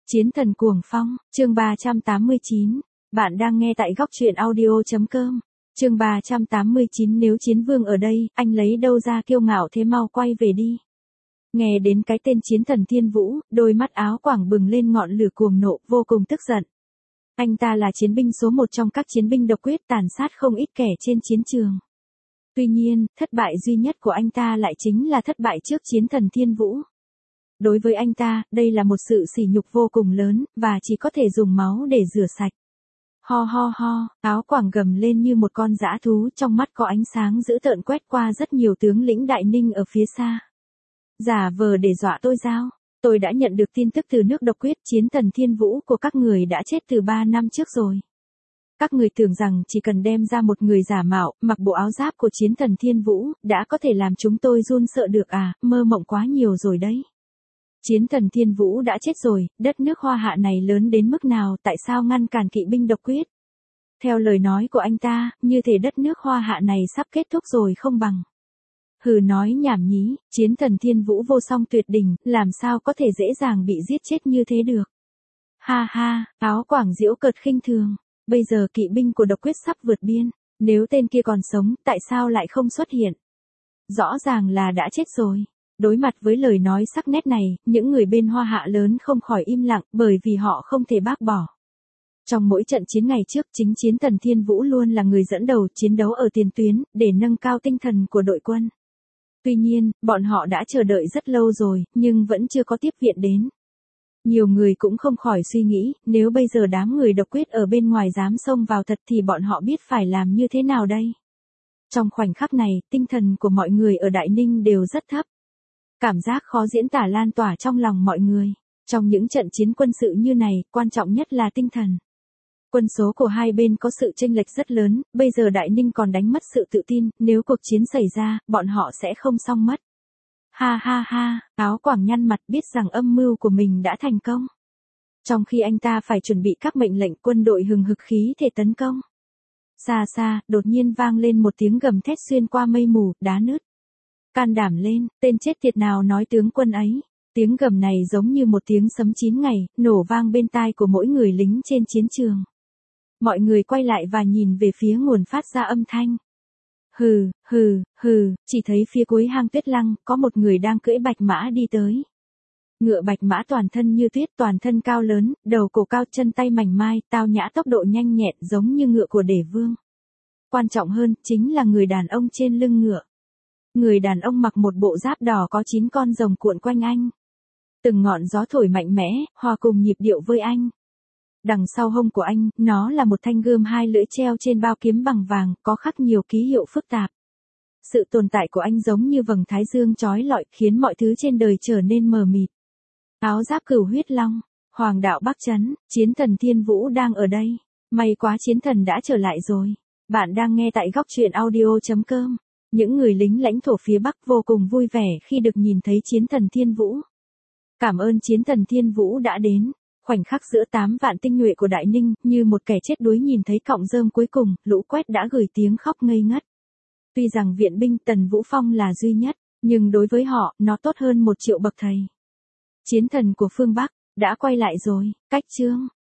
Chiến thần cuồng phong, chương 389. Bạn đang nghe tại góc truyện audio.com. Chương 389. Nếu Chiến Vương ở đây, anh lấy đâu ra kiêu ngạo thế, mau quay về đi. Nghe đến cái tên Chiến thần Thiên Vũ, đôi mắt áo quảng bừng lên ngọn lửa cuồng nộ, vô cùng tức giận. Anh ta là chiến binh số 1 trong các chiến binh độc quyết, tàn sát không ít kẻ trên chiến trường. Tuy nhiên, thất bại duy nhất của anh ta lại chính là thất bại trước Chiến thần Thiên Vũ. Đối với anh ta, đây là một sự sỉ nhục vô cùng lớn, và chỉ có thể dùng máu để rửa sạch. Ho ho ho, áo quảng gầm lên như một con dã thú, trong mắt có ánh sáng dữ tợn quét qua rất nhiều tướng lĩnh Đại Ninh ở phía xa. Giả vờ để dọa tôi sao? Tôi đã nhận được tin tức từ nước độc quyết, Chiến thần Thiên Vũ của các người đã chết từ 3 năm trước rồi. Các người tưởng rằng chỉ cần đem ra một người giả mạo, mặc bộ áo giáp của Chiến thần Thiên Vũ, đã có thể làm chúng tôi run sợ được à, mơ mộng quá nhiều rồi đấy. Chiến thần Thiên Vũ đã chết rồi, đất nước Hoa Hạ này lớn đến mức nào, tại sao ngăn cản kỵ binh độc quyết? Theo lời nói của anh ta, như thể đất nước Hoa Hạ này sắp kết thúc rồi không bằng. Hừ, nói nhảm nhí, Chiến thần Thiên Vũ vô song tuyệt đỉnh, làm sao có thể dễ dàng bị giết chết như thế được? Ha ha, áo quảng giễu cợt khinh thường, bây giờ kỵ binh của độc quyết sắp vượt biên, nếu tên kia còn sống, tại sao lại không xuất hiện? Rõ ràng là đã chết rồi. Đối mặt với lời nói sắc nét này, những người bên Hoa Hạ lớn không khỏi im lặng, bởi vì họ không thể bác bỏ. Trong mỗi trận chiến ngày trước, chính Chiến thần Thiên Vũ luôn là người dẫn đầu chiến đấu ở tiền tuyến, để nâng cao tinh thần của đội quân. Tuy nhiên, bọn họ đã chờ đợi rất lâu rồi, nhưng vẫn chưa có tiếp viện đến. Nhiều người cũng không khỏi suy nghĩ, nếu bây giờ đám người độc quyết ở bên ngoài dám xông vào thật thì bọn họ biết phải làm như thế nào đây? Trong khoảnh khắc này, tinh thần của mọi người ở Đại Ninh đều rất thấp. Cảm giác khó diễn tả lan tỏa trong lòng mọi người. Trong những trận chiến quân sự như này, quan trọng nhất là tinh thần. Quân số của hai bên có sự chênh lệch rất lớn, bây giờ Đại Ninh còn đánh mất sự tự tin, nếu cuộc chiến xảy ra, bọn họ sẽ không xong mất. Ha ha ha, áo quảng nhăn mặt, biết rằng âm mưu của mình đã thành công. Trong khi anh ta phải chuẩn bị các mệnh lệnh, quân đội hừng hực khí thể tấn công. Xa xa, đột nhiên vang lên một tiếng gầm thét xuyên qua mây mù, đá nứt. Can đảm lên, tên chết tiệt nào nói tướng quân ấy. Tiếng gầm này giống như một tiếng sấm 9 ngày, nổ vang bên tai của mỗi người lính trên chiến trường. Mọi người quay lại và nhìn về phía nguồn phát ra âm thanh. Hừ, hừ, hừ, chỉ thấy phía cuối hang Tuyết Lăng, có một người đang cưỡi bạch mã đi tới. Ngựa bạch mã toàn thân như tuyết, toàn thân cao lớn, đầu cổ cao, chân tay mảnh mai, tao nhã, tốc độ nhanh nhẹn giống như ngựa của Đế Vương. Quan trọng hơn, chính là người đàn ông trên lưng ngựa. Người đàn ông mặc một bộ giáp đỏ có 9 con rồng cuộn quanh anh. Từng ngọn gió thổi mạnh mẽ, hòa cùng nhịp điệu với anh. Đằng sau hông của anh, nó là một thanh gươm 2 lưỡi treo trên bao kiếm bằng vàng, có khắc nhiều ký hiệu phức tạp. Sự tồn tại của anh giống như vầng thái dương chói lọi, khiến mọi thứ trên đời trở nên mờ mịt. Áo giáp Cửu Huyết Long, Hoàng đạo Bắc Trấn, Chiến thần Thiên Vũ đang ở đây. May quá, chiến thần đã trở lại rồi. Bạn đang nghe tại góc truyện audio.com. Những người lính lãnh thổ phía Bắc vô cùng vui vẻ khi được nhìn thấy Chiến thần Thiên Vũ. Cảm ơn Chiến thần Thiên Vũ đã đến. Khoảnh khắc giữa 8 vạn tinh nhuệ của Đại Ninh, như một kẻ chết đuối nhìn thấy cọng rơm cuối cùng, Lũ Quét đã gửi tiếng khóc ngây ngất. Tuy rằng viện binh Tần Vũ Phong là duy nhất, nhưng đối với họ, nó tốt hơn 1 triệu bậc thầy. Chiến thần của phương Bắc đã quay lại rồi. Cách chương